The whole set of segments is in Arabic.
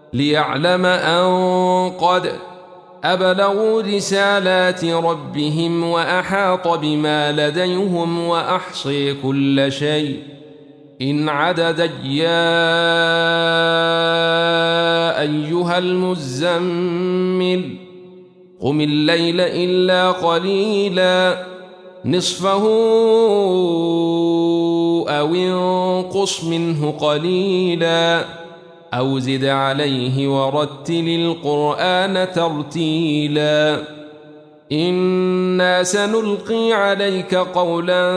ليعلم أن قد أبلغوا رسالات ربهم وأحاط بما لديهم وأحصي كل شيء إن عددا. يا أيها المزمل قم الليل إلا قليلا نصفه أو انقص منه قليلا أو زد عليه ورتل القرآن ترتيلا إنا سنلقي عليك قولا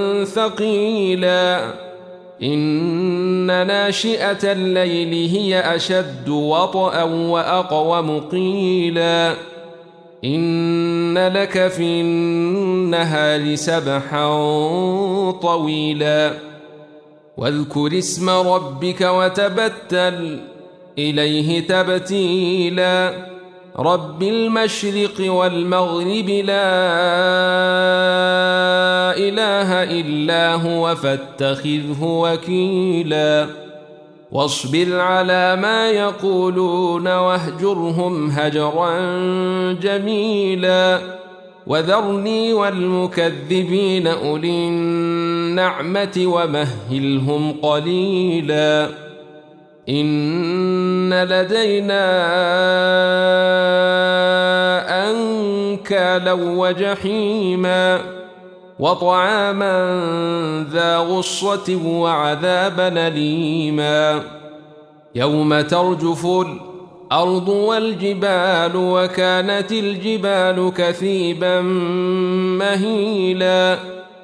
ثقيلا إن ناشئة الليل هي أشد وطئا وأقوم قيلا إن لك في النهار سبحا طويلا واذكر اسم ربك وتبتل إليه تبتيلا رب المشرق والمغرب لا إله إلا هو فاتخذه وكيلا واصبر على ما يقولون واهجرهم هجرا جميلا وذرني والمكذبين أولي النعمة ومهلهم قليلا إن لدينا أنكالا وجحيما وطعاما ذا غصة وعذابا أليما يوم ترجف الأرض والجبال وكانت الجبال كثيبا مهيلا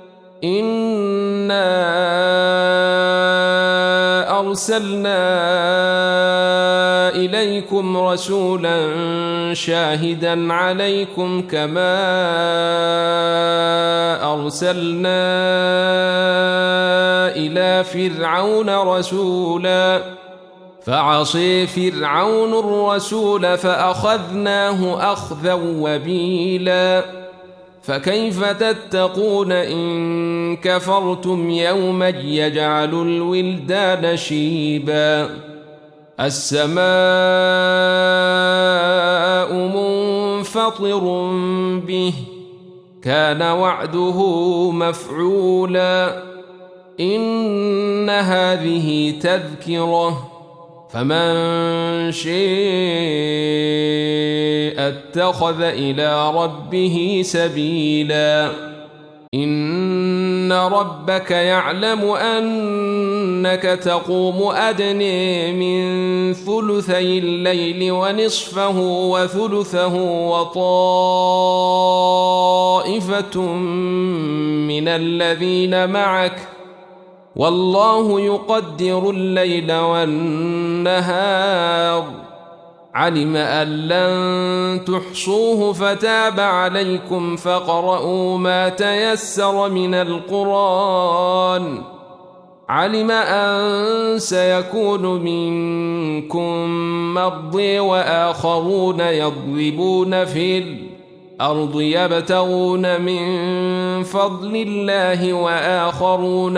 إنا أرسلنا إليكم رسولا شاهدا عليكم كما أرسلنا إلى فرعون رسولا فعصي فرعون الرسول فأخذناه أخذا وبيلا فكيف تتقون إن كفرتم يوما يجعل الولدان شيبا السماء منفطر به كان وعده مفعولا إن هذه تذكرة فمن شاء اتخذ إلى ربه سبيلا إن ربك يعلم أنك تقوم أدنى من ثلثي الليل ونصفه وثلثه وطائفة من الذين معك والله يقدر الليل والنهار علم أن لن تحصوه فتاب عليكم فاقرؤوا ما تيسر من القرآن علم أن سيكون منكم مرضى وآخرون يضربون في الأرض يبتغون من فضل الله وآخرون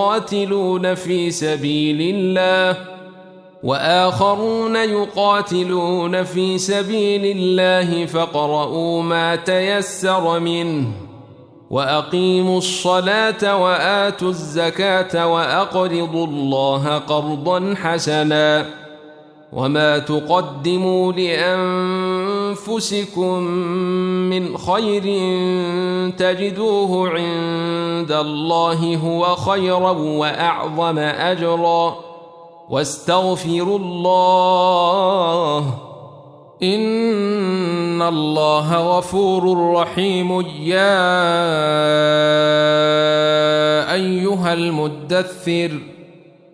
يقاتلون في سبيل الله فاقرؤوا ما تيسر منه وأقيموا الصلاة وآتوا الزكاة وأقرضوا الله قرضا حسنا وما تقدموا لأنفسكم من خير تجدوه عند الله هو خيرا وأعظم أجرا واستغفروا الله إن الله غفور رحيم. يا أيها المدثر